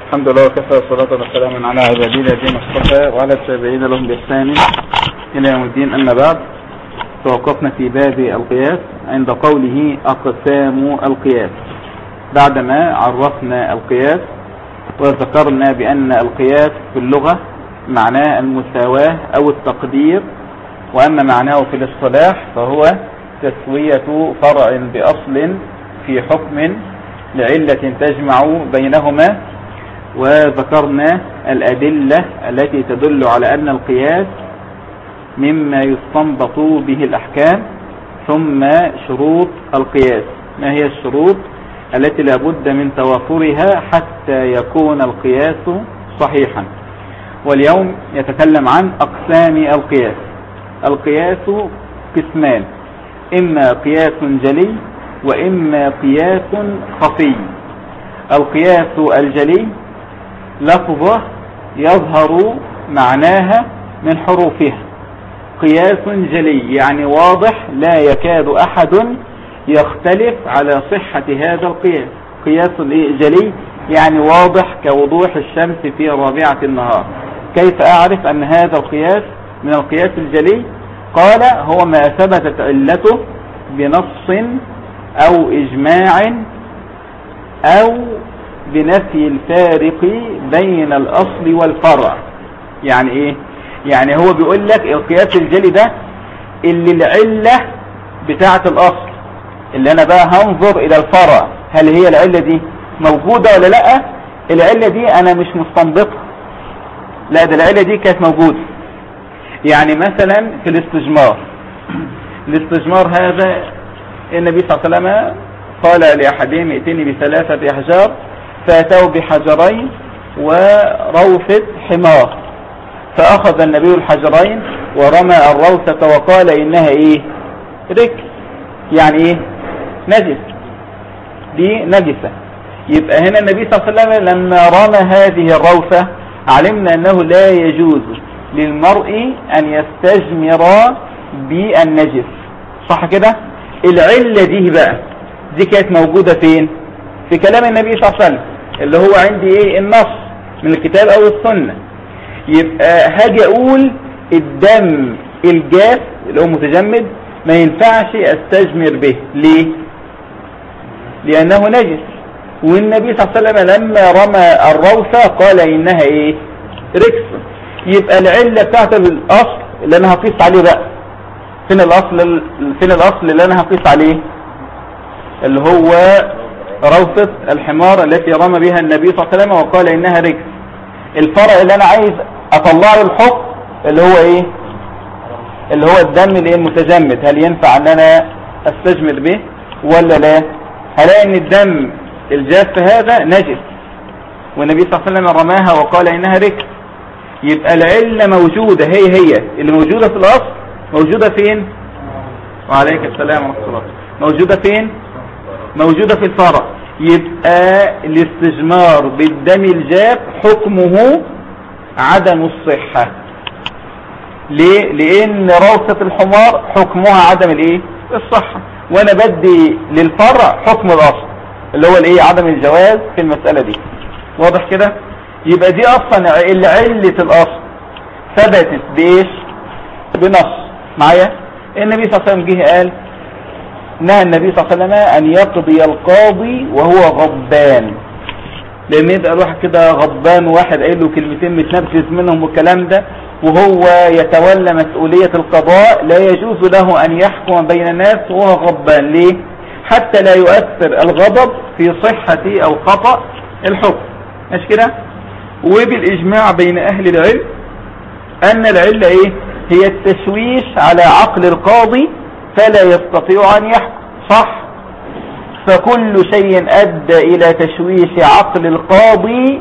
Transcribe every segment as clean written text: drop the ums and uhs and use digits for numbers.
الحمد لله وكفى والصلاة والسلام على عباده الذين اصطفى وعلى التابعين لهم بإحسان إلى يوم الدين. أما بعد، توقفنا في باب القياس عند قوله أقسام القياس، بعدما عرفنا القياس وذكرنا بأن القياس في اللغة معناه المساواة أو التقدير، وأما معناه في الاصطلاح فهو تسوية فرع بأصل في حكم لعلة تجمع بينهما. وذكرنا الأدلة التي تدل على أن القياس مما يستنبط به الأحكام. ثم شروط القياس، ما هي الشروط التي لا بد من توافرها حتى يكون القياس صحيحا. واليوم يتكلم عن أقسام القياس. القياس قسمان، إما قياس جلي وإما قياس خفي. القياس الجلي لفظة يظهر معناها من حروفها، قياس جلي يعني واضح لا يكاد أحد يختلف على صحة هذا القياس. قياس جلي يعني واضح كوضوح الشمس في رابعة النهار. كيف أعرف أن هذا القياس من القياس الجلي؟ قال: هو ما ثبتت علته بنص أو إجماع أو بنفي الفارق بين الأصل والفرع. يعني إيه؟ يعني هو بيقول لك القياس الجلي ده اللي العلة بتاعة الأصل، اللي أنا بقى هنظر إلى الفرع، هل هي العلة دي موجودة ولا لأ؟ العلة دي أنا مش مستنبطها، لا، ده العلة دي كانت موجودة. يعني مثلا في الاستجمار هذا النبي صلى الله عليه وسلم قال لأحدهم: ائتني ب3 أحجار، فأتوا بحجرين وروثة حمار، فأخذ النبي الحجرين ورمى الروثة وقال: إنها إيه؟ ركس. يعني إيه؟ نجس، دي نجسة. يبقى هنا النبي صلى الله عليه وسلم لما رمى هذه الروثة علمنا أنه لا يجوز للمرء أن يستجمر بالنجس، صح كده؟ العلة دي بقى دي كانت موجودة فين؟ في كلام النبي صلى الله عليه وسلم، اللي هو عندي ايه؟ النص من الكتاب او السنة. يبقى هاجي اقول الدم الجاف اللي هو متجمد ما ينفعش استجمر به. ليه؟ لانه نجس. والنبي صلى الله عليه وسلم لما رمى الروثة قال انها ايه؟ ركس. يبقى العلة بتاعت الاصل اللي انا هقيس عليه بقى، فين الاصل اللي انا هقيس عليه؟ اللي هو روثة الحمار التي رمى بها النبي صلى الله عليه وسلم وقال انها ركس. الفرع اللي انا عايز اطلع له الحكم اللي هو ايه؟ اللي هو الدم اللي المتجمد، هل ينفع ان انا استجمر به ولا لا؟ هلاقي ان الدم الجاف هذا نجس والنبي صلى الله عليه وسلم رماها وقال انها ركس. يبقى العلة موجودة، هي اللي موجودة في الاصل موجودة فين؟ وعليك السلام ورحمة الله. موجودة فين؟ موجودة في الفرع. يبقى الاستجمار بالدم الجاف حكمه عدم الصحة. ليه؟ لان روثة الحمار حكمها عدم الايه؟ الصحة. وانا بدي للفرع حكم الاصل اللي هو الايه؟ عدم الجواز في المسألة دي. واضح كده؟ يبقى دي اصلا علة الاصل ثبتت بايش؟ بنص. معايا؟ النبي صلى الله عليه وسلم جه قال: نهى النبي صلى الله عليه وسلم ان يقضي القاضي وهو غضبان. لان يبقى الواحد كده غضبان وواحد قايل له كلمتين متنرفز منهم والكلام ده، وهو يتولى مسؤولية القضاء، لا يجوز له ان يحكم بين الناس وهو غضبان. ليه؟ حتى لا يؤثر الغضب في صحة او خطأ الحكم. مش كده؟ وبالاجماع بين اهل العلم ان العلة ايه؟ هي التشويش على عقل القاضي فلا يستطيع أن يحكم، صح؟ فكل شيء أدى إلى تشويش عقل القاضي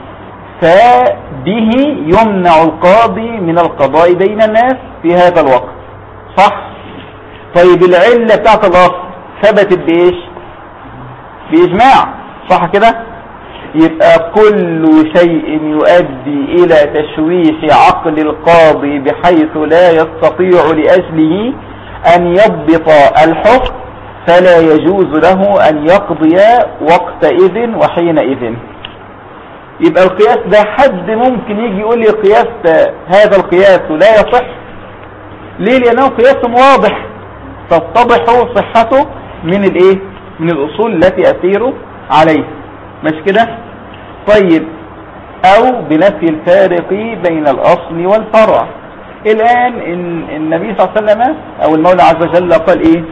فبه يمنع القاضي من القضاء بين الناس في هذا الوقت، صح؟ طيب العلة بتاعت الأصل ثبتت بإيش؟ بإجماع، صح كده؟ يبقى كل شيء يؤدي إلى تشويش عقل القاضي بحيث لا يستطيع لأجله أن يضبط الحكم فلا يجوز له أن يقضي وقتئذ وحينئذ. يبقى القياس ده حد ممكن يجي يقول لي قياس هذا القياس لا يصح؟ ليه؟ لأنه قياس واضح تتضح صحته من الايه؟ من الأصول التي أسير عليه، مش كده؟ طيب، أو بنفي الفارق بين الأصل والفرع. الآن النبي صلى الله عليه وسلم أو المولى عز وجل قال إيه؟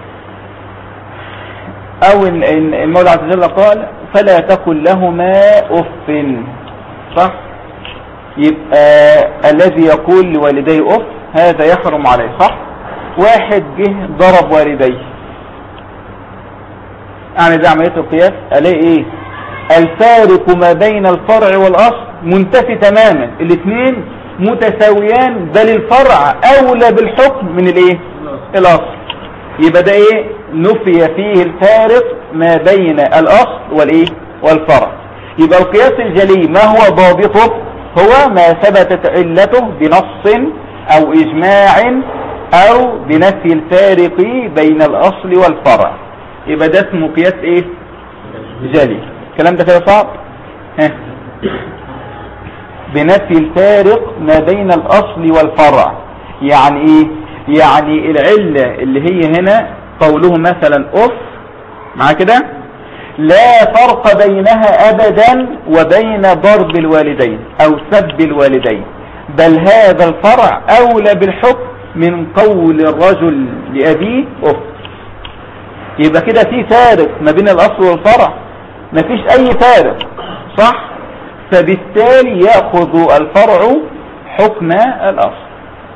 أو المولى عز وجل قال فلا تقل لهما أف، صح؟ يبقى الذي يقول لوالديه أف هذا يحرم عليه، صح؟ واحد جه ضرب والديه، يعني ده عملية القياس الاقي ايه؟ الفارق ما بين الفرع والاصل منتفي تماما، الاثنين متساويان، بل الفرع اولى بالحكم من الايه؟ الاصل. يبقى ده ايه؟ نفي فيه الفارق ما بين الاصل والايه؟ والفرع. يبقى القياس الجلي ما هو ضابطه؟ هو ما ثبتت علته بنص او اجماع او بنفي الفارق بين الاصل والفرع. يبقى ده اسمه قياس ايه؟ جلي. الكلام ده كده صعب؟ بنفي الفارق ما بين الاصل والفرع. يعني ايه؟ يعني العلة اللي هي هنا قوله مثلا اف، مع كده لا فرق بينها ابدا وبين ضرب الوالدين او سب الوالدين، بل هذا الفرع اولى بالحكم من قول الرجل لأبيه أف. يبقى كده في فارق ما بين الأصل والفرع؟ مفيش أي فارق، صح؟ فبالتالي يأخذ الفرع حكم الأصل.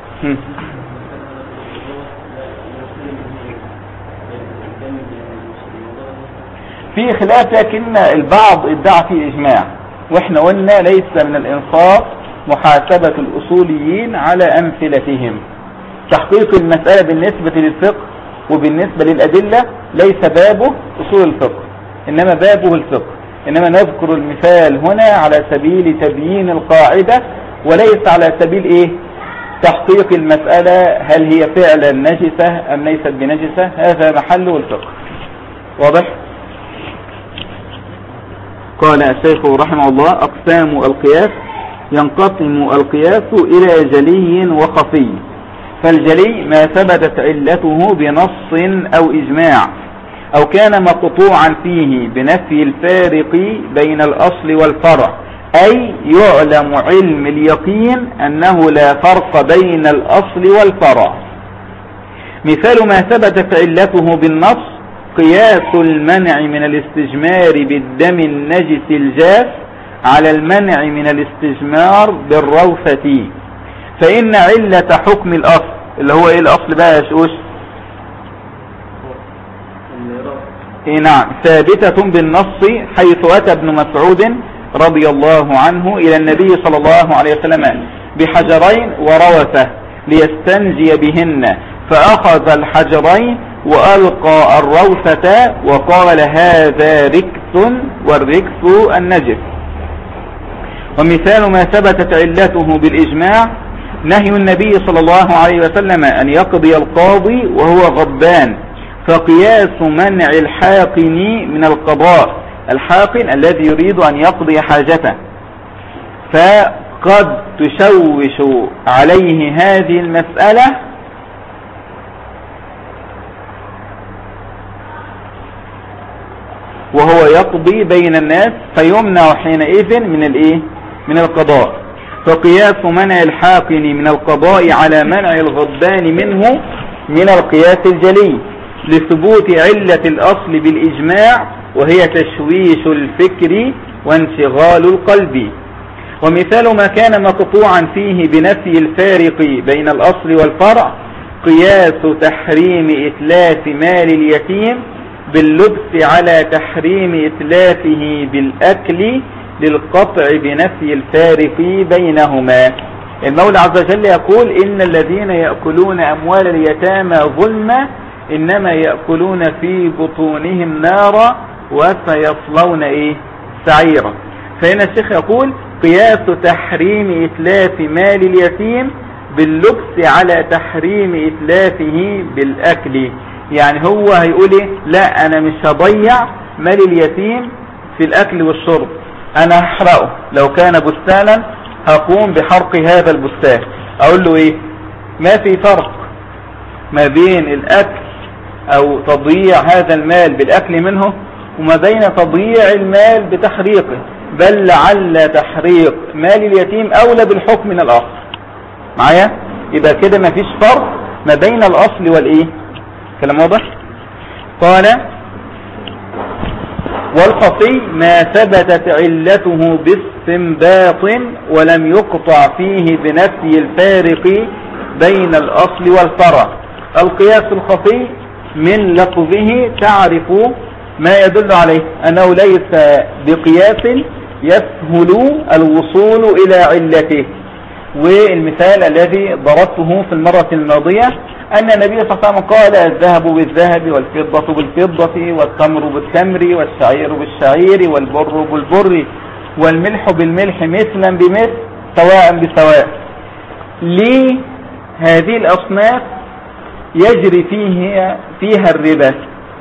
في خلاف، لكن البعض ادعى فيه إجماع، وإحنا قلنا ليس من الإنصاف محاسبة الأصوليين على أمثلتهم. تحقيق المسألة بالنسبة للفقه وبالنسبة للأدلة ليس بابه أصول الفقه، إنما بابه الفقه. إنما نذكر المثال هنا على سبيل تبيين القاعدة، وليس على سبيل إيه؟ تحقيق المسألة هل هي فعلا نجسة أم ليست بنجسة. هذا محله الفقه. واضح؟ قال الشيخ رحمه الله أقسام القياس: ينقسم القياس إلى جلي وخفي. فالجلي ما ثبتت علته بنص أو إجماع أو كان مقطوعا فيه بنفي الفارق بين الأصل والفرع، أي يعلم علم اليقين أنه لا فرق بين الأصل والفرع. مثال ما ثبتت علته بالنص: قياس المنع من الاستجمار بالدم النجس الجاف على المنع من الاستجمار بالروثة، فإن علة حكم الأصل اللي هو إيه الأصل بقى يا شوش؟ إيه نعم، ثابتة بالنص، حيث أتى ابن مسعود رضي الله عنه إلى النبي صلى الله عليه وسلم بحجرين وروثة ليستنجي بهن، فأخذ الحجرين وألقى الروثة وقال: هذا ركس، والركس النجس. ومثال ما ثبتت علته بالإجماع: نهي النبي صلى الله عليه وسلم أن يقضي القاضي وهو غضبان، فقياس منع الحاقن من القضاء، الحاقن الذي يريد أن يقضي حاجته، فقد تشوش عليه هذه المسألة وهو يقضي بين الناس، فيمنع حينئذ من الايه؟ من القضاء. فقياس منع الحاقن من القضاء على منع الغضبان منه من القياس الجلي، لثبوت علة الأصل بالإجماع، وهي تشويش الفكر وانشغال القلب. ومثال ما كان مقطوعا فيه بنفي الفارق بين الأصل والفرع: قياس تحريم إتلاف مال اليتيم باللبس على تحريم إتلافه بالأكل، للقطع بنفي الفارق بينهما. المولى عز وجل يقول: إن الذين يأكلون أموال اليتامى ظلما إنما يأكلون في بطونهم نارا وسيصلون إيه؟ سعيرا. فهنا الشيخ يقول: قياس تحريم إتلاف مال اليتيم باللبس على تحريم إتلافه بالأكل. يعني هو هيقول إيه؟ لا، أنا مش هضيع مال اليتيم في الأكل والشرب، انا هحرقه، لو كان بستانا هقوم بحرق هذا البستان. اقول له ايه؟ ما في فرق ما بين الاكل او تضييع هذا المال بالاكل منه وما بين تضييع المال بتحريقه، بل لعل تحريق مال اليتيم اولى بالحكم من الاصل. معايا؟ يبقى كده ما فيش فرق ما بين الاصل والايه. كلام واضح؟ قال والخفي ما ثبتت علته باستنباط ولم يقطع فيه بنفي الفارق بين الاصل والفرع. القياس الخفي من لفظه تعرف ما يدل عليه أنه ليس بقياس يسهل الوصول إلى علته. والمثال الذي ضربته في المرة الماضية أن النبي صلى الله عليه وسلم قال الذهب بالذهب والفضة بالفضة والتمر بالتمر والشعير بالشعير والبر بالبر والملح بالملح مثلا بمثل سواء بسواء. ليه هذه الأصناف يجري فيها الربا؟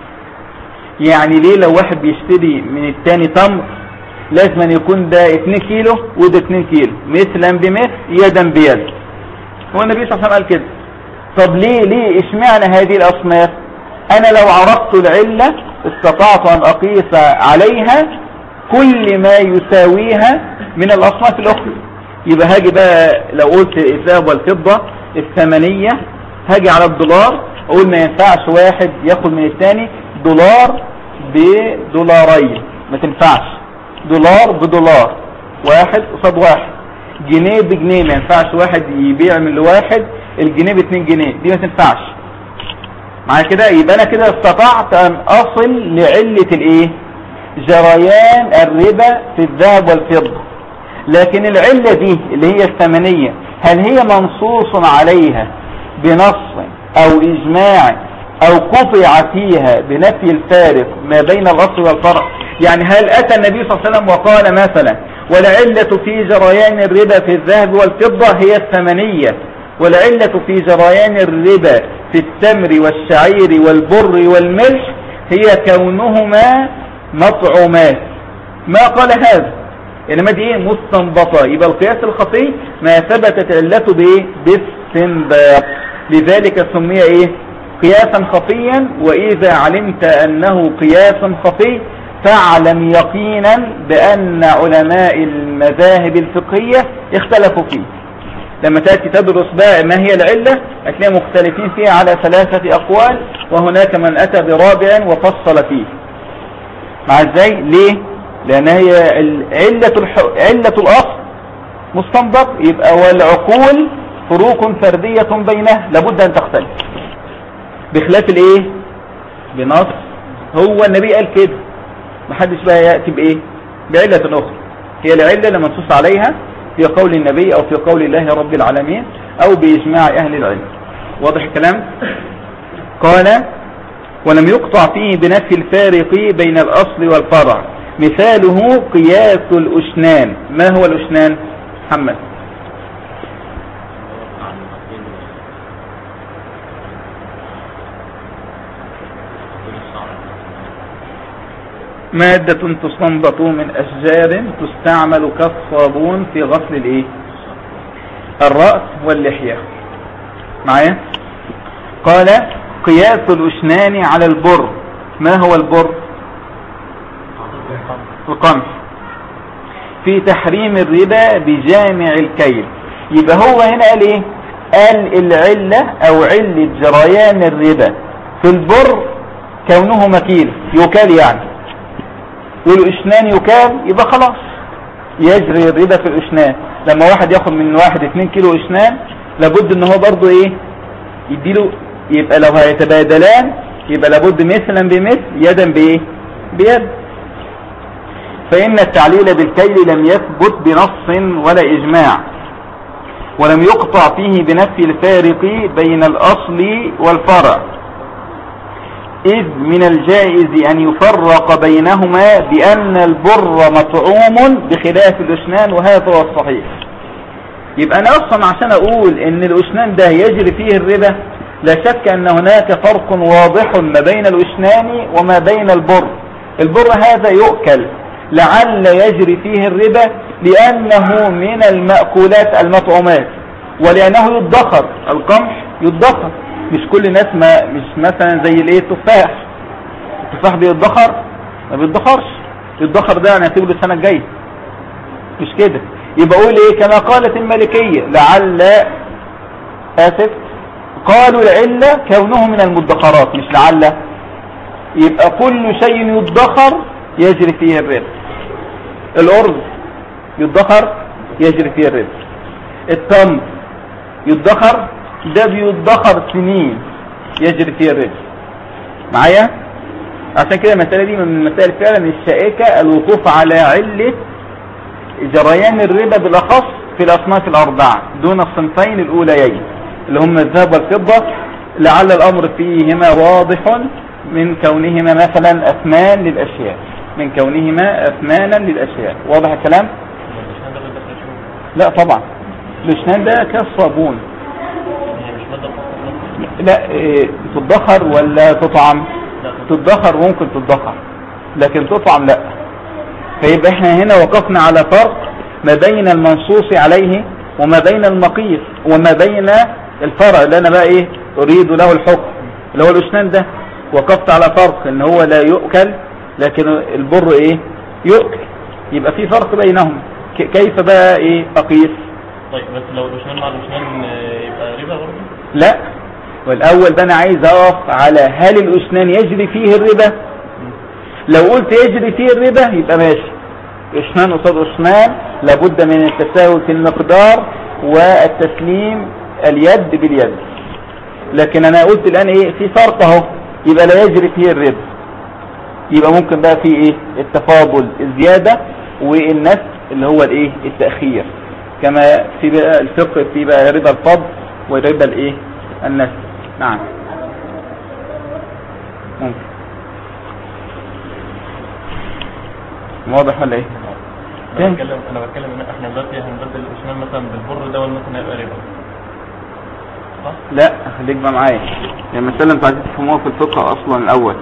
يعني ليه لو واحد بيشتري من التاني تمر لازم أن يكون ده 2 كيلو وده 2 كيلو مثلا بمثل يدا بيد؟ هو النبي صلى الله عليه وسلم قال كده. طب ليه اشمعنى هذه الأصناف؟ أنا لو عرفت العلة استطعت أن أقيس عليها كل ما يساويها من الأصناف الأخرى. يبقى هاجي بقى لو قلت الذهب والفضة الثمنية، هاجي على الدولار اقول ما ينفعش واحد ياخد من الثاني دولار بدولارين، ما تنفعش. دولار بدولار، واحد قصاد واحد، جنيه بجنيه، ما ينفعش واحد يبيع من لواحد الجنيه ب2 جنيه، دي ما تنفعش. معايا كده؟ يبقى انا كده استطعت ان اصل لعلة الايه؟ جريان الربا في الذهب والفضة. لكن العلة دي اللي هي الثمنية هل هي منصوص عليها بنص او اجماع او قطع فيها بنفي الفارق ما بين الاصل والفرع؟ يعني هل اتى النبي صلى الله عليه وسلم وقال مثلا والعلة في جريان الربا في الذهب والفضة هي الثمنية، والعلة في جريان الربا في التمر والشعير والبر والملح هي كونهما مطعومات؟ ما قال هذا، انما دي ايه؟ مستنبطة. يبقى القياس الخفي ما ثبتت علته بايه؟ باستنباط. لذلك سمي ايه؟ قياسا خفيا. واذا علمت انه قياس خفي فاعلم يقينا بان علماء المذاهب الفقهية اختلفوا فيه. لما تأتي تدرس بقى ما هي العلة هتلاقي مختلفين فيها على 3 أقوال، وهناك من أتى برابع وفصل فيه. مع ازاي؟ ليه؟ لأن هي علة الأصل مستنبط، يبقى والعقول فروق فردية بينها لابد أن تختلف بخلاف الايه؟ بنص. هو النبي قال كده، محدش بقى يأتي بايه؟ بعلة أخرى. هي العلة اللي منصوص عليها في قول النبي او في قول الله رب العالمين او باجماع اهل العلم. واضح الكلام؟ قال ولم يقطع فيه بنفي الفارق بين الاصل والفرع. مثاله قياس الاشنان. ما هو الاشنان؟ محمد. مادة تستنبط من أشجار تستعمل كالصابون في غسل الايه؟ الرأس واللحية. معايا؟ قال قياس الأشنان على البر. ما هو البر؟ القمح. في تحريم الربا بجامع الكيل. يبقى هو هنا قال ايه؟ قال العلة او علة جريان الربا في البر كونه مكيل يكال يعني، والاشنان يكال، يبقى خلاص يجري الربا في الاشنان. لما واحد ياخد من واحد 2 كيلو اشنان لابد ان هو برضو ايه؟ يديله. يبقى لو هيتبادلان يبقى لابد مثلا بمثل يدا بايه؟ بيد. فإن التعليل بالكيل لم يثبت بنص ولا إجماع، ولم يقطع فيه بنفي الفارق بين الأصل والفرع، إذ من الجائز أن يفرق بينهما بأن البر مطعوم بخلاف الأشنان، وهذا هو الصحيح. يبقى أنا أصلا عشان أقول إن الأشنان ده يجري فيه الربا لا شك أن هناك فرق واضح ما بين الأشنان وما بين البر. البر هذا يؤكل، لعل يجري فيه الربا لأنه من المأكولات المطعومات، ولأنه يدخر، القمح يدخر، مش كل الناس مش مثلا زي الايه التفاح بيدخر، ما بيدخرش، يدخر ده يعني هتقول السنة الجاية، مش كده. يبقى اقول ايه كما قالت المالكية لعل، اسف، قالوا العلة كونه من المدخرات مش لعل. يبقى كل شيء يدخر يجري فيه الربا. الأرز يدخر يجري فيه الربا. التمر يدخر، ده بيدخر سنين يجري فيه الربا. معايا؟ عشان كده المسألة دي من المسائل فعلا الشائكة، الوقوف على علة جريان الربا بالأخص في الأصناف الأربعة دون الصنفين الأوليين اللي هم الذهب والفضة، لعل الأمر فيهما واضح من كونهما مثلا أثمان للأشياء، من كونهما أثمانا للأشياء. واضح الكلام؟ لا طبعا، الاشنان ده كالصابون. لا تدخر ولا تطعم؟ تدخر ممكن تدخر، لكن تطعم لا. فيبقى احنا هنا وقفنا على فرق ما بين المنصوص عليه وما بين المقيس وما بين الفرع اللي انا بقى ايه اريد له الحكم اللي هو الاشنان ده. وقفت على فرق ان هو لا يؤكل لكن البر ايه يؤكل، يبقى في فرق بينهم. كيف بقى ايه اقيس؟ طيب بس لو الاشنان مع الاشنان يبقى ربا برضه؟ لا، والاول ده انا عايز اقف على هل الاشنان يجري فيه الربا. لو قلت يجري فيه الربا يبقى ماشي، اشنان قصاد اشنان لابد من التساوي في المقدار والتسليم اليد باليد. لكن انا قلت الان ايه في فرق اهو، يبقى لا يجري فيه الربا، يبقى ممكن بقى في ايه التفاضل الزيادة والنسب اللي هو الايه التأخير، كما في بقى الفقه في بقى ربا الفضل وربا الايه النسب. نعم ممكن. واضح ولا ايه؟ انا بتكلم ان احنا دلوقتي هنبدل الاشنان مثلا بالبر ده مثلا هيبقى ربا صح؟ لا خليك بقى معايا، يعني المسألة انتوا عايزين تفهموها في الفقه اصلا الاول.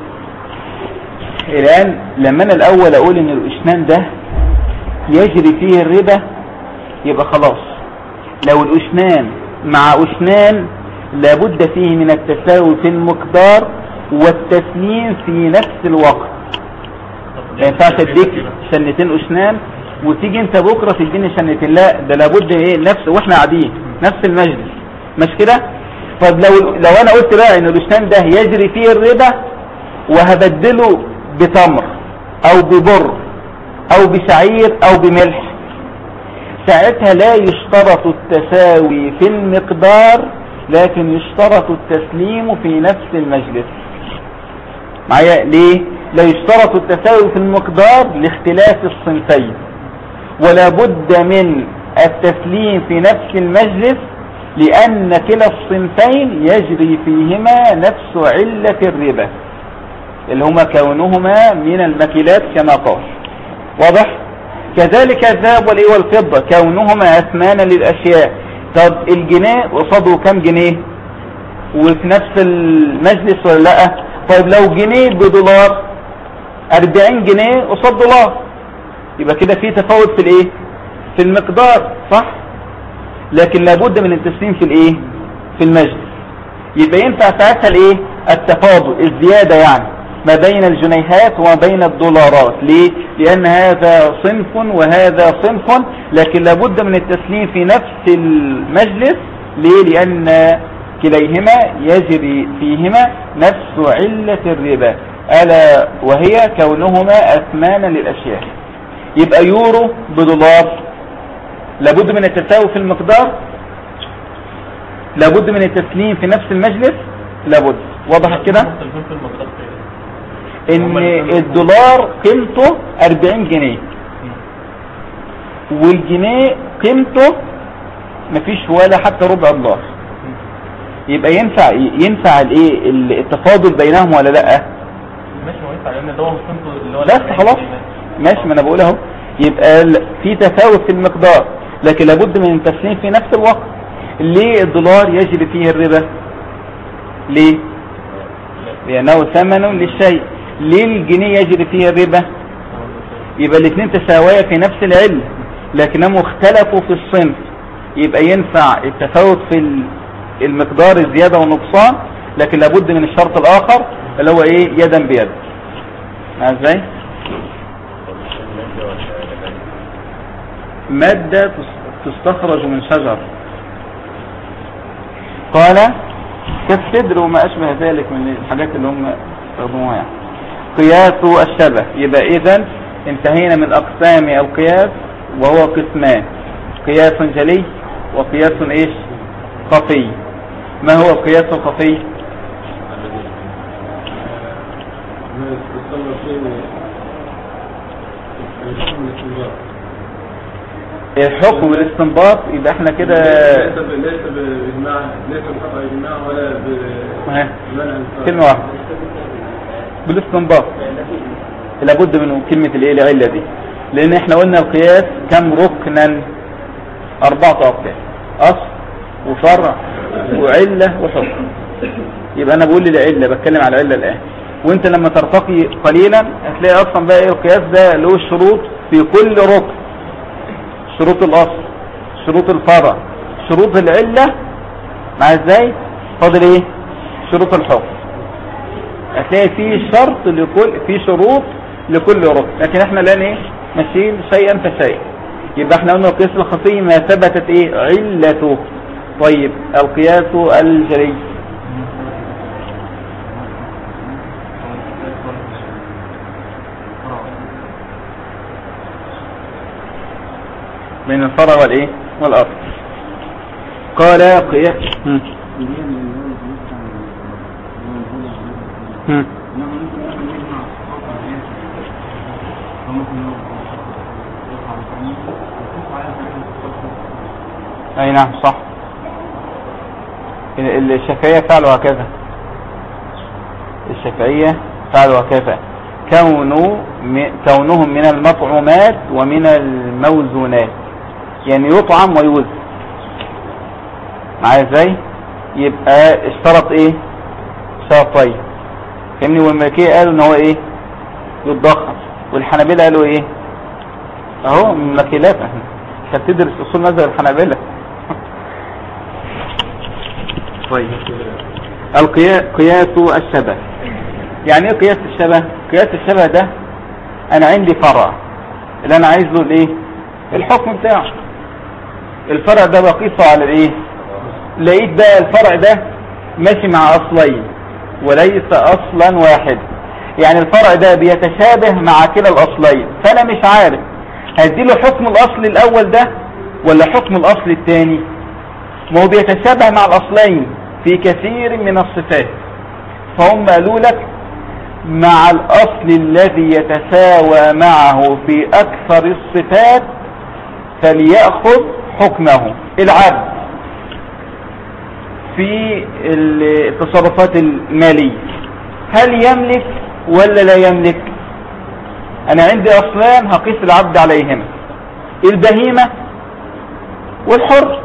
الان لما انا الاول اقول ان الاشنان ده يجري فيه الربا يبقى خلاص، لو الاشنان مع اشنان لابد فيه من التساوي في المقدار والتسليم في نفس الوقت. ما ينفعش اديك شنتين اشنان وتيجي انت بكره تديني شنتين، لا ده لابد ايه نفس واحنا قاعدين نفس المجلس، مش كده؟ طب لو انا قلت بقى ان الاشنان ده يجري فيه الربا وهبدله بتمر او ببر او بشعير او بملح، ساعتها لا يشترط التساوي في المقدار لكن يشترط التسليم في نفس المجلس. معايا ليه؟ لا يشترط التساوي في المقدار لاختلاف الصنفين، ولا بد من التسليم في نفس المجلس لأن كلا الصنفين يجري فيهما نفس علة الربا اللي هما كونهما من المكيلات كما قال. واضح؟ كذلك الذهب والفضة كونهما أثمانا للأشياء. طب الجنيه قصاده كم جنيه وفي نفس المجلس ولا لا؟ طيب لو جنيه بدولار 40 جنيه قصاد دولار يبقى كده في تفاوت في الايه في المقدار صح، لكن لابد من التسليم في الايه في المجلس. يبقى ينفع ساعتها الايه التفاضل الزيادة يعني ما بين الجنيهات وما بين الدولارات. ليه؟ لان هذا صنف وهذا صنف، لكن لابد من التسليم في نفس المجلس. ليه؟ لان كليهما يجري فيهما نفس علة الربا ألا وهي كونهما أثمانا للأشياء. يبقى يورو بدولار لابد من التساوي في المقدار، لابد من التسليم في نفس المجلس، لابد. وضحت كده ان الدولار قيمته 40 جنيه والجنيه قيمته مفيش ولا حتى ربع دولار، يبقى ينفع الايه التفاضل بينهم ولا لا؟ ماشي هو ينفع لان ده هو قيمته اللي هو بس خلاص ماشي، ما انا بقول اهو. يبقى في تفاوت في المقدار لكن لابد من التسليم في نفس الوقت. ليه الدولار يجري فيه الربا؟ ليه؟ لانه ثمن للشيء. ليه الجنيه يجري فيه الربا؟ يبقى الاثنين تساويا في نفس العلة لكنهم اختلفوا في الصنف، يبقى ينفع التفاوت في المقدار الزيادة والنقصان، لكن لابد من الشرط الآخر اللي هو ايه؟ يدا بيد. ازاي؟ مادة تستخرج من شجر، قال كالسدر وما أشبه ذلك من الحاجات اللي هم يستخدموها يعني. قياس الشبه، يبقى إذن انتهينا من أقسام القياس وهو قسمان: قياس جلي وقياس إيش؟ خفي. ما هو القياس الخفي؟ الحكم والاستنباط. يبقى احنا كده ليس باجماع، ليس بقطع اجماع ولا بمنع. كلمه واحده بالاستنباط، لابد من كلمه الايه؟ العله دي، لان احنا قلنا القياس كم ركنا؟ 4 أركان: اصل وفرع وعله وحكم. يبقى انا بقول العله، بتكلم على العله الان، وانت لما ترتقي قليلا هتلاقي اصلا بقى ايه القياس ده له شروط في كل ركن: شروط الاصل، شروط الفرع، شروط العله، مع ازاي فاضل ايه؟ شروط الحكم. هتلاقي في شرط لكل، في شروط لكل ركن، لكن احنا الان ايه؟ ماشيين شيئا فشيئا. يبقى احنا قلنا القياس الخفي ما ثبتت ايه؟ علته. طيب القياس الجلي، بين الفرع والايه؟ والاصل. قال قياس اي نعم صح. الشافعية فعلوا هكذا، الشافعية فعلوا هكذا: كونهم من المطعومات ومن الموزونات، يعني يطعم ويوزن. معايا ازاي؟ يبقى اشترط ايه؟ شرطين، فهمني. والمالكية قالوا ان هو ايه؟ يتضخم. والحنابلة قالوا ايه؟ اهو من المكيلات، عشان تدرس اصول مذهب الحنابلة. طيب قياس الشبه، يعني ايه قياس الشبه؟ قياس الشبه ده انا عندي فرع اللي انا عايز له الايه؟ الحكم بتاعه. الفرع ده بقيسه على الايه؟ لقيت بقى الفرع ده ماشي مع اصلين وليس اصلا واحد، يعني الفرع ده بيتشابه مع كلا الاصلين، فانا مش عارف هديله حكم الاصل الاول ده ولا حكم الاصل الثاني. ما هو بيتشابه مع الاصلين في كثير من الصفات، فهم قالوا لك مع الاصل الذي يتساوى معه في اكثر الصفات فليأخذ حكمه. العبد في التصرفات المالية هل يملك ولا لا يملك؟ انا عندي اصلان هقيس العبد عليهما: البهيمة والحر.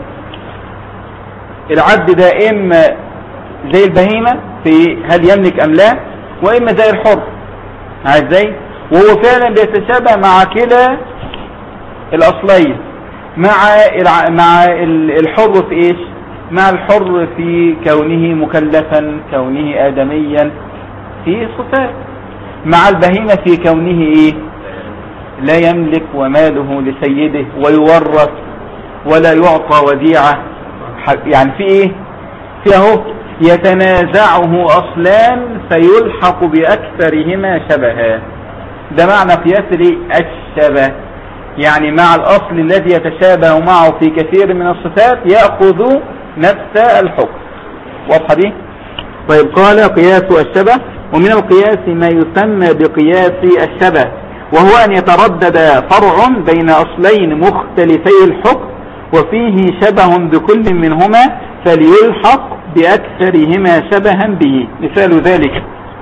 العبد ده اما زي البهيمة في هل يملك ام لا، واما زي الحر. ازاي؟ وهو فعلا بيتشابه مع كلا الاصلين. مع الحر في ايش؟ مع الحر في كونه مكلفا، كونه آدميا في صفات. مع البهيمة في كونه ايه؟ لا يملك وماله لسيده ويورث ولا يعطى وديعة. يعني في ايه؟ في اهو يتنازعه اصلان فيلحق باكثرهما شبها. ده معنى قياس الشبه، يعني مع الاصل الذي يتشابه معه في كثير من الصفات يأخذ نفس الحكم. واضحة دي؟ طيب قال قياس الشبه. ومن القياس ما يسمى بقياس الشبه، وهو أن يتردد فرع بين أصلين مختلفي الحكم وفيه شبه بكل منهما فليلحق بأكثرهما شبها به. مثال ذلك: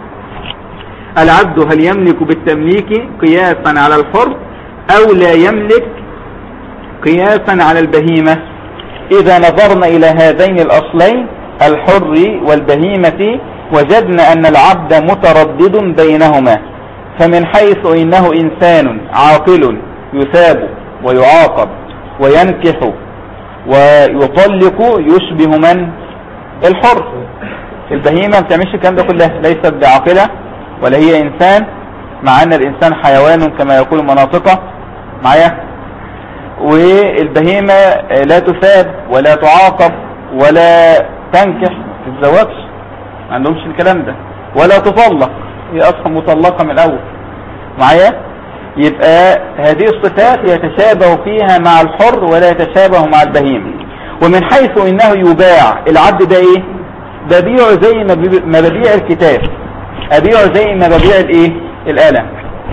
العبد هل يملك بالتمليك قياسا على الحر أو لا يملك قياسا على البهيمة؟ إذا نظرنا إلى هذين الأصلين الحر والبهيمة وجدنا أن العبد متردد بينهما، فمن حيث إنه إنسان عاقل يثاب ويعاقب وينكح ويطلق يشبه من؟ الحر. البهيمة ما بتعملش الكلام ده كله، ليست بعاقلة ولا هي إنسان، مع أن الإنسان حيوان كما يقول المناطقة معايا. والبهيمة لا تثاب ولا تعاقب ولا تنكح، تتزوجش، ما عندهمش الكلام ده، ولا تطلق، هي أصلا مطلقة من الأول معايا. يبقى هذه الصفات يتشابه فيها مع الحر ولا يتشابه مع البهيمة. ومن حيث إنه يباع، العبد ده إيه؟ ببيع زي ما ببيع الكتاب، أبيع زي ما ببيع الإيه؟ القلم.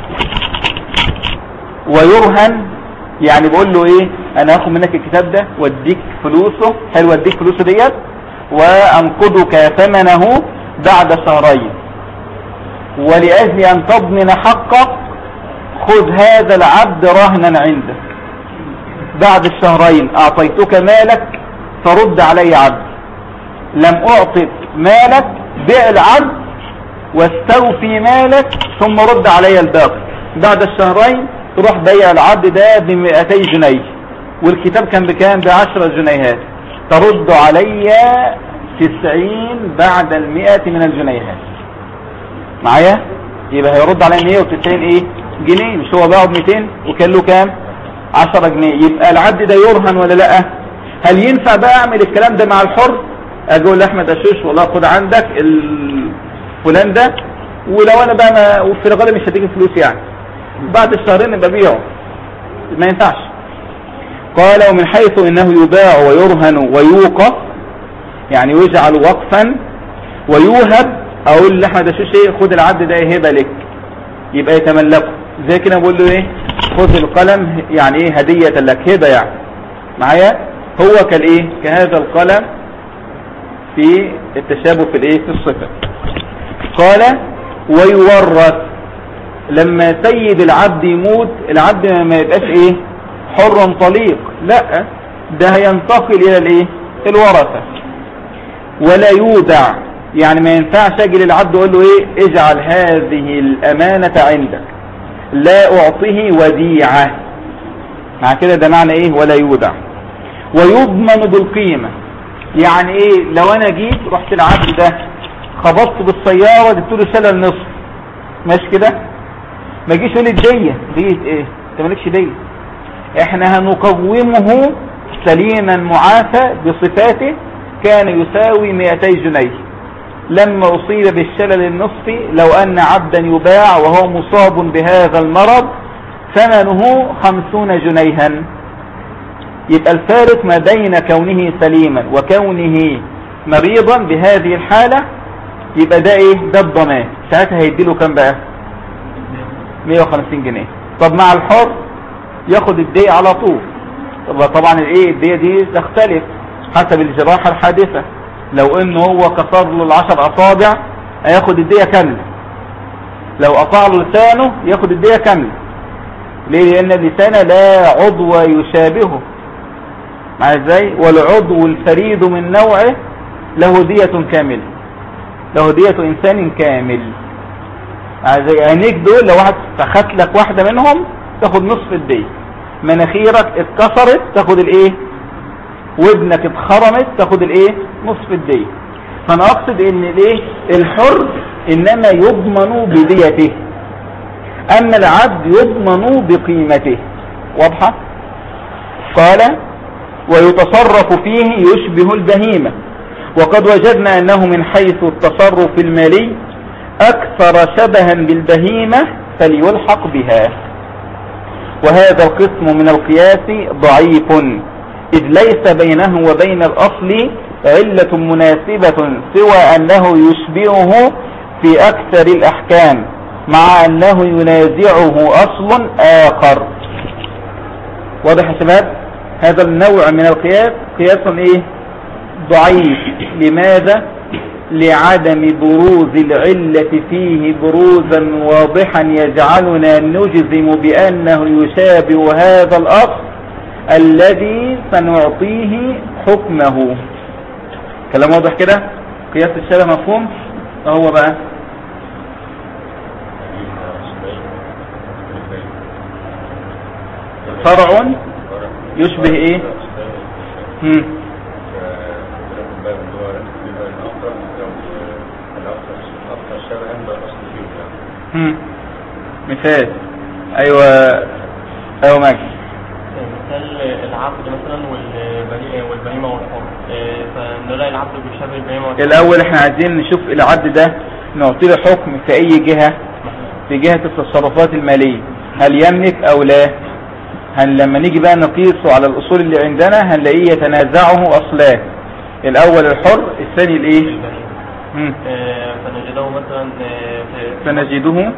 ويرهن، يعني بقول له إيه؟ أنا هاخد منك الكتاب ده واديك فلوسه، حلو، اديك فلوسه ديت وأنقذك ثمنه بعد شهرين، ولأجل أن تضمن حقك خذ هذا العبد رهنا عندك، بعد الشهرين أعطيتك مالك فرد علي عبد، لم أعطك مالك بيع العبد واستوفي مالك ثم رد علي الباقي. بعد الشهرين تروح بيع العبد ده ب200 جنيه والكتاب كان بكام؟ ب10 جنيهات، ترد علي 90 بعد 100 من الجنيهات معايا. يبقى هيرد علي 190 ايه جنيه، مش هو باعه ب200 وكان له كام؟ 10 جنيه. يبقى العبد ده يرهن ولا لا؟ هل ينفع بقى اعمل الكلام ده مع الحر؟ اقول لاحمد اشوش والله خد عندك فلان ده، ولو انا بقى وفي الغالب مش هتيجي فلوس يعني، بعد الشهرين نبقى بيعه، ما ينفعش. قال ومن حيث انه يباع ويرهن ويوقف، يعني يجعل وقفا ويوهب، اقول لاحمد اشوش ايه؟ خد العبد ده هبه لك، يبقى يتملكه زي كده، بقول له ايه؟ خذ القلم، يعني ايه؟ هدية لك، هبه يعني معايا. هو كالايه؟ كهذا القلم في التشابه في الايه؟ في الصفة. قال ويورث، لما سيد العبد يموت العبد ما يبقاش ايه؟ حر طليق، لا، ده هينتقل الى الايه؟ الورثة. ولا يودع، يعني ما ينفعش اجي للعبد واقول له ايه؟ اجعل هذه الامانة عندك، لا اعطيه وديعة، مع كده ده معنى ايه؟ ولا يودع. ويضمن بالقيمة، يعني ايه؟ لو انا جيت رحت العبد ده خبطت بالسيارة اديت له شلل نصف، ماشي كده؟ ما جيش يقول لي دية ايه؟ انت مالكش دية، احنا هنقومه سليما معافى بصفاته، كان يساوي 200 جنيه، لما أصيب بالشلل النصفي لو أن عبدا يباع وهو مصاب بهذا المرض ثمنه 50 جنيها. يبقى الفارق ما بين كونه سليما وكونه مريضا بهذه الحالة، يبقى ده ايه؟ ده الضمان، ساعتها هيديله كام بقى؟ 150 جنيه. طب مع الحر ياخد الدية على طول. طبعا الايه؟ الدية دي تختلف حسب الجراحة الحادثة، لو انه هو كسر له 10 اصابع هياخد الدية كاملة، لو قطع له لسانه ياخد الدية كاملة. ليه؟ لان اللسان لا عضو يشابهه، مع ازاي؟ والعضو الفريد من نوعه له دية كاملة، له دية انسان كامل. مع ازاي؟ عينيك دول لو واحد فخت لك واحدة منهم تاخد نصف الدية، مناخيرك اتكسرت تاخد الايه؟ ودنك اتخرمت تاخد الايه؟ نصف الدية. فانا اقصد ان الايه؟ الحر انما يضمن بديته، اما العبد يضمن بقيمته. واضحة؟ قال ويتصرف فيه يشبه البهيمة، وقد وجدنا انه من حيث التصرف المالي اكثر شبها بالبهيمة فليلحق بها. وهذا القسم من القياس ضعيف، إذ ليس بينه وبين الأصل علة مناسبة سوى أنه يشبهه في أكثر الأحكام، مع أنه ينازعه أصل آخر. واضح يا شباب؟ هذا النوع من القياس قياس إيه؟ ضعيف. لماذا؟ لعدم بروز العلة فيه بروزا واضحا يجعلنا نجزم بأنه يشابه هذا الأصل الذي سنعطيه حكمه. كلام واضح كده؟ قياس الشبه مفهوم؟ هو بقى فرع يشبه ايه؟ مثال. ايوه ماجد. مثال العبد مثلا والبهيمة والحر، فنلاقي العبد بيشبه البهيمة والحر. الاول احنا عايزين نشوف العبد ده نعطي له حكم في اي جهة، في جهة التصرفات المالية، هل يملك او لا؟ لما نيجي بقى نقيسه على الاصول اللي عندنا هنلاقيه يتنازعه اصلان، الاول الحر، الثاني الايه؟ فنجده مثلا فنجده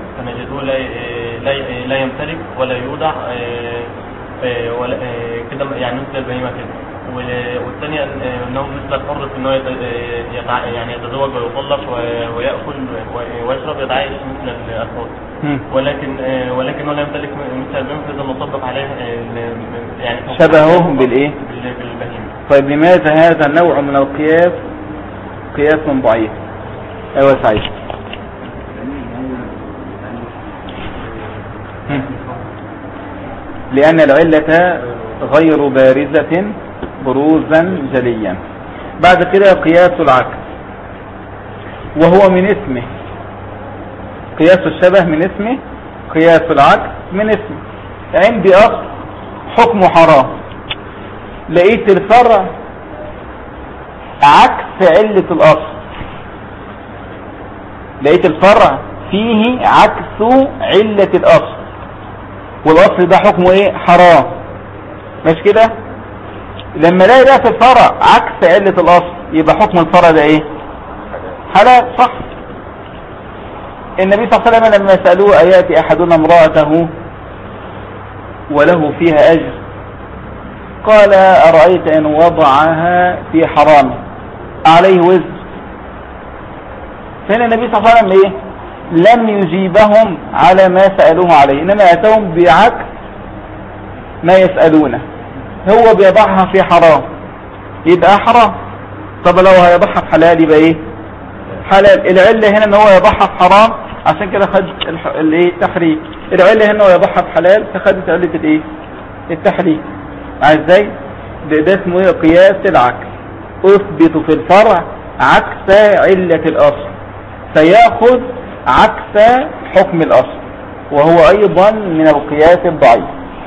لا يمتلك ولا يودع ولا كده، يعني مثل البهيمة كده. والثانية انه مثل الحر في انه يعني يتزوج ويطلق ويأكل ويشرب، يتعايش مثل الحر، ولكنه لا يمتلك مثل البهيمة، فإذا نطبق عليه يعني شبههم بالايه؟ بالبهيمة. طيب لماذا هذا النوع من القياس قياس ضعيف؟ ايوه سعيد. لأن العلة غير بارزة بروزا جليا. بعد كده قياس العكس، وهو من اسمه، قياس الشبه من اسمه، قياس العكس من اسمه. عندي أصل حكمه حرام، لقيت الفرع عكس علة الأصل، لقيت الفرع فيه عكس علة الأصل، والأصل ده حكمه ايه؟ حرام، مش كده؟ لما الاقي ده في الفرع عكس علة الأصل يبقى حكم الفرع ده ايه؟ حلال، صح؟ النبي صلى الله عليه وسلم لما سألوه أياتي أحدنا امرأته وله فيها أجر، قال أرأيت إن وضعها في حرام عليه وزر؟ فهنا النبي صلى الله عليه وسلم ايه؟ لم يجيبهم على ما سألوه عليه، إنما أتوهم بعكس ما يسألونه. هو بيضعها في حرام يبقى حرام، طب لو هيضعها في حلال يبقى ايه؟ حلال. العلة هنا ان هو يضعها في حرام، عشان كده خد التحريم. العلة هنا هو يضعها في حلال، فخدت علة الايه؟ التحريم. ازاي؟ ده اسمه ايه؟ قياس العكس. اثبت في الفرع عكس علة الاصل، سيأخذ عكس حكم الاصل، وهو ايضا من القياس الضعيف.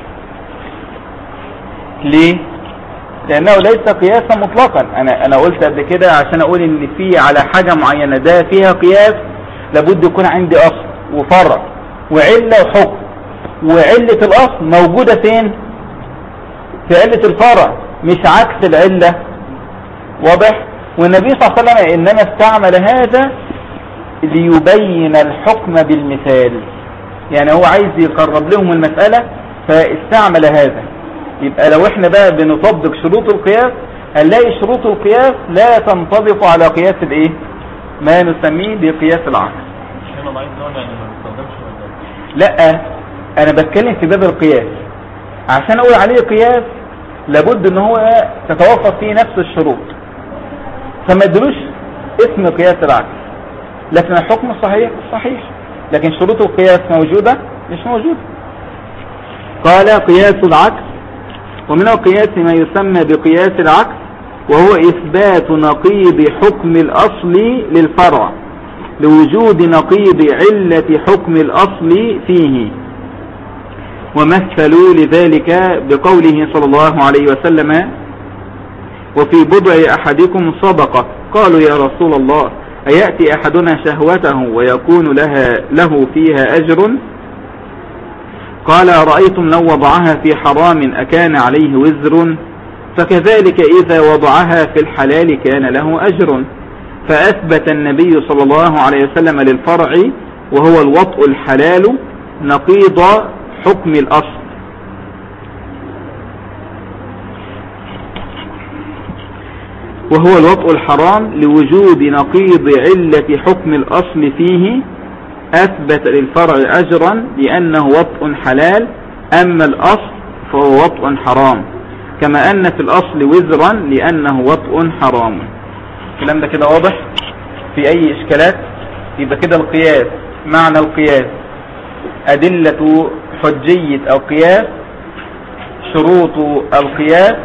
ليه؟ لانه ليس قياسا مطلقا. انا قلت قبل كده عشان اقول ان في على حاجة معينة ده فيها قياس لابد يكون عندي اصل وفرع وعلة وحكم، وعلة الاصل موجودة فين؟ في علة الفرع، مش عكس العلة. واضح؟ والنبي صلى الله عليه وسلم انما استعمل هذا ليبين الحكم بالمثال، يعني هو عايز يقرب لهم المسألة فاستعمل هذا. يبقى لو احنا بقى بنطبق شروط القياس هنلاقي شروط القياس لا تنطبق على قياس الايه؟ ما نسميه بقياس العقل. لا، انا بتكلم في باب القياس، عشان اقول عليه قياس لابد ان هو تتوفر فيه نفس الشروط، فما ادلوش اسم قياس العقل، لكن الحكم صحيح، لكن شروط القياس موجودة مش موجودة. قال قياس العكس، ومن القياس ما يسمى بقياس العكس، وهو إثبات نقيض حكم الأصل للفرع لوجود نقيض علة حكم الأصل فيه. ومثلوا لذلك بقوله صلى الله عليه وسلم: وفي بضع أحدكم صدقة. قالوا: يا رسول الله، أيأتي أحدنا شهوته ويكون له فيها أجر؟ قال: أرأيتم لو وضعها في حرام أكان عليه وزر؟ فكذلك إذا وضعها في الحلال كان له أجر. فأثبت النبي صلى الله عليه وسلم للفرع وهو الوطء الحلال نقيض حكم الأصل، وهو الوطء الحرام لوجود نقيض علة حكم الأصل فيه. أثبت للفرع أجرا لأنه وطء حلال، أما الأصل فهو وطء حرام، كما أن في الأصل وزرا لأنه وطء حرام. الكلام ده كده واضح؟ في أي إشكالات؟ يبقى كده القياس، معنى القياس أدلة حجية أو قياس شروط القياس.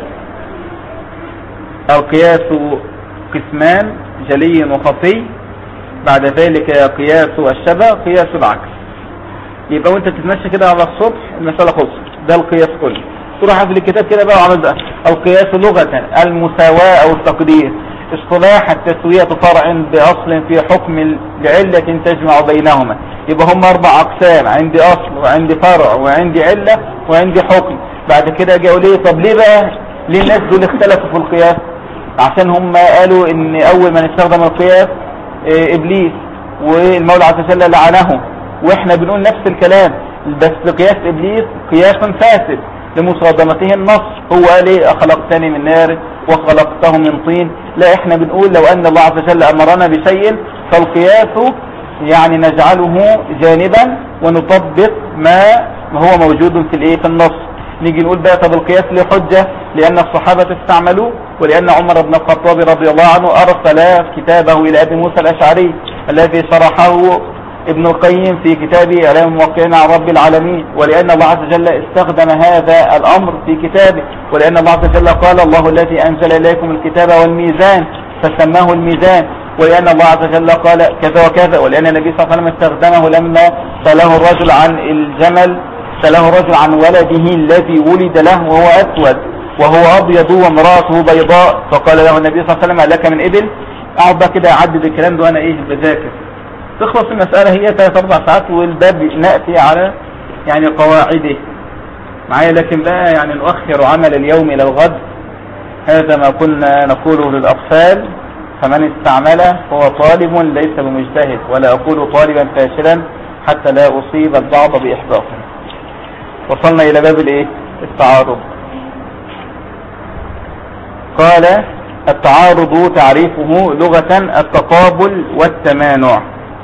القياس قسمان: جلي وخفي. بعد ذلك قياس الشبه، قياس العكس. يبقى وانت تتمشى كده على السطح المسألة خلصت، ده القياس كله. تروح في الكتاب كده بقى وعمل بقى القياس لغة المساواة او التقدير، اصطلاح التسوية فرع بأصل في حكم لعلة تجمع بينهما. يبقى هم 4 أقسام: عندي أصل وعندي فرع وعندي علة وعندي حكم. بعد كده جاءوا ليه؟ طب ليه بقى ليه الناس دول اختلفوا في القياس؟ عشان هم قالوا ان اول من استخدم القياس ابليس، والمولى عز وجل لعنه. واحنا بنقول نفس الكلام، بس قياس ابليس قياس فاسد لمصادمته النص. هو قال ايه؟ خلقتني من نار وخلقته من طين. لا، احنا بنقول لو ان الله عز وجل امرنا بشيء فالقياس يعني نجعله جانبا ونطبق ما هو موجود في الايه في النص. نيجي نقول بقى طب القياس له حجة لان الصحابة استعملوه، ولان عمر بن الخطاب رضي الله عنه ارسل كتابه الى ابي موسى الاشعري الذي شرحه ابن القيم في كتابه إعلام الموقعين عن رب العالمين، ولأن الله عز وجل استخدم هذا الأمر في كتابه، ولأن الله عز وجل قال: الله الذي أنزل إليكم الكتاب والميزان، فسماه الميزان. ولأن الله عز وجل قال كذا وكذا، ولأن النبي صلى الله عليه وسلم استخدمه لما سأله الرجل عن الجمل، سأله الرجل عن ولده الذي ولد له وهو أسود وهو أبيض وامرأته بيضاء، فقال له النبي صلى الله عليه وسلم: لك من إبل. أقعد بقى كده أعدد الكلام ده وأنا بذاكر. تخلص المسألة هي 3-4 ساعات، والباب نأتي على يعني قواعده معايا. لكن بقى يعني نؤخر عمل اليوم إلى الغد. هذا ما كنا نقوله للأطفال: فمن استعمله هو طالب ليس بمجتهد، ولا أقول طالبا فاشلا حتى لا أصيب البعض بإحباطه. وصلنا إلى باب التعارض. قال: التعارض تعريفه لغة التقابل والتمانع.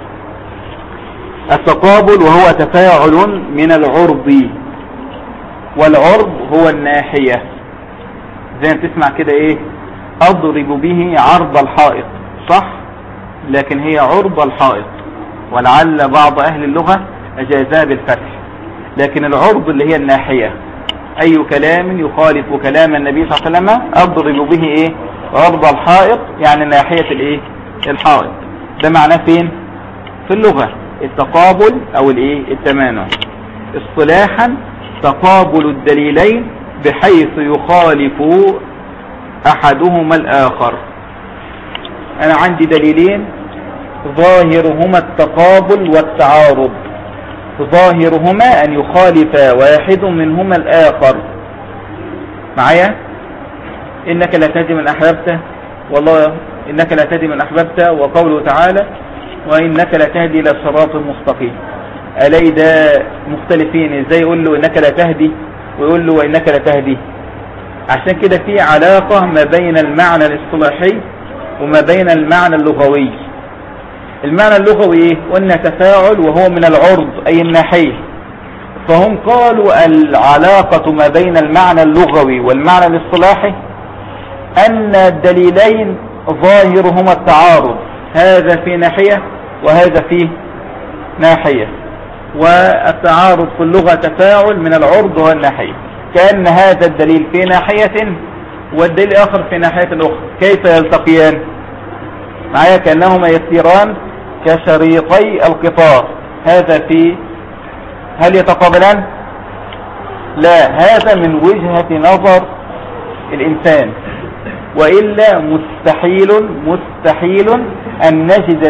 التقابل وهو تفاعل من العرض، والعرض هو الناحية. زي ما تسمع كده أضرب به عرض الحائط، صح؟ لكن هي عرض الحائط، ولعل بعض أهل اللغة أجازها بالفتح. لكن العرض اللي هي الناحية، أي كلام يخالف كلام النبي صلى الله عليه وسلم أضرب به عرض الحائط، يعني ناحية الحائط. ده معناه فين؟ في اللغة التقابل أو التمانع. اصطلاحا: تقابل الدليلين بحيث يخالف أحدهما الآخر. أنا عندي دليلين ظاهرهما التقابل والتعارض، ظاهرهما أن يخالف واحد منهما الآخر. معايا؟ إنك لا تهدي من أحببت، والله إنك لا تهدي من أحببت، وقوله تعالى: وإنك لا تهدي إلى صراط مستقيم. ألاقي ده مختلفين، إزاي يقول له إنك لا تهدي ويقول له وإنك لا تهدي؟ عشان كده في علاقة ما بين المعنى الاصطلاحي وما بين المعنى اللغوي. المعنى اللغوي قلنا تفاعل وهو من العرض أي الناحية، فهم قالوا العلاقة ما بين المعنى اللغوي والمعنى الاصطلاحي أن الدليلين ظاهرهما التعارض، هذا في ناحية وهذا في ناحية، والتعارض في اللغة تفاعل من العرض والناحية، كأن هذا الدليل في ناحية والدليل الآخر في ناحية الأخرى. كيف يلتقيان؟ معايا كأنهما يسيران كشريطي القطار. هذا في هل يتقابلان؟ لا، هذا من وجهة نظر الإنسان، وإلا مستحيل أن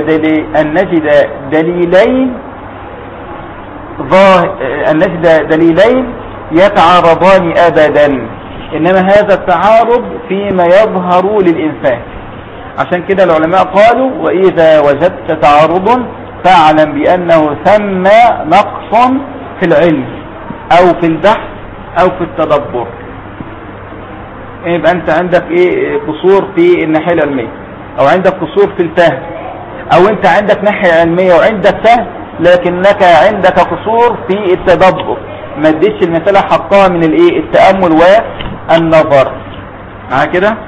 نجد دليلين يتعارضان أبدا، إنما هذا التعارض فيما يظهر للإنسان. عشان كده العلماء قالوا: وإذا وجدت تعارض فاعلم بأنه ثم نقص في العلم أو في البحث أو في التدبر. يبقى أنت عندك قصور في الناحية العلمية، أو عندك قصور في الفهم، أو أنت عندك ناحية علمية وعندك فهم لكنك عندك قصور في التدبر، ما اديتش المسألة حقها من التأمل والنظر. مع كده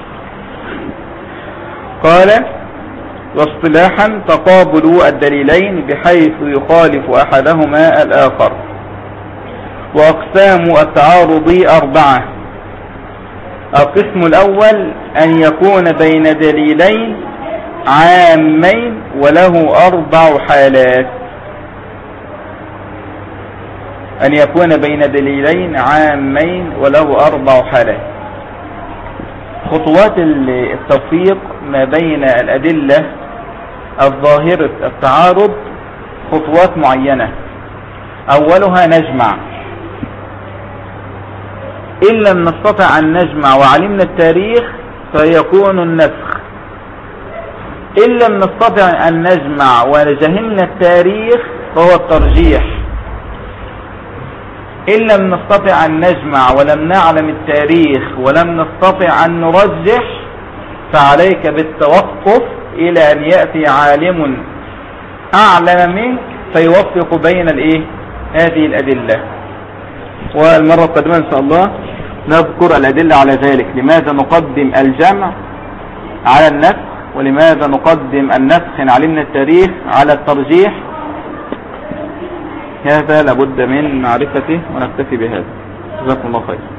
قال: واصطلاحا تقابل الدليلين بحيث يخالف أحدهما الآخر. وأقسام التعارض 4. القسم الأول أن يكون بين دليلين عامين وله 4 حالات. أن يكون بين دليلين عامين وله 4 حالات. خطوات التوفيق ما بين الأدلة الظاهرة التعارض خطوات معينة. أولها نجمع، إن لم نستطع أن نجمع وعلمنا التاريخ فيكون النسخ، إن لم نستطع أن نجمع وجهلنا التاريخ فهو الترجيح، إن لم نستطع أن نجمع ولم نعلم التاريخ ولم نستطع أن نرجح فعليك بالتوقف إلى أن يأتي عالم أعلم منك فيوفق بين هذه الأدلة. والمرة القادمة إن شاء الله نذكر الأدلة على ذلك، لماذا نقدم الجمع على النسخ، ولماذا نقدم النسخ إن علمنا التاريخ على الترجيح. هذا لابد من معرفته، ونكتفي بهذا. جزاكم الله خير.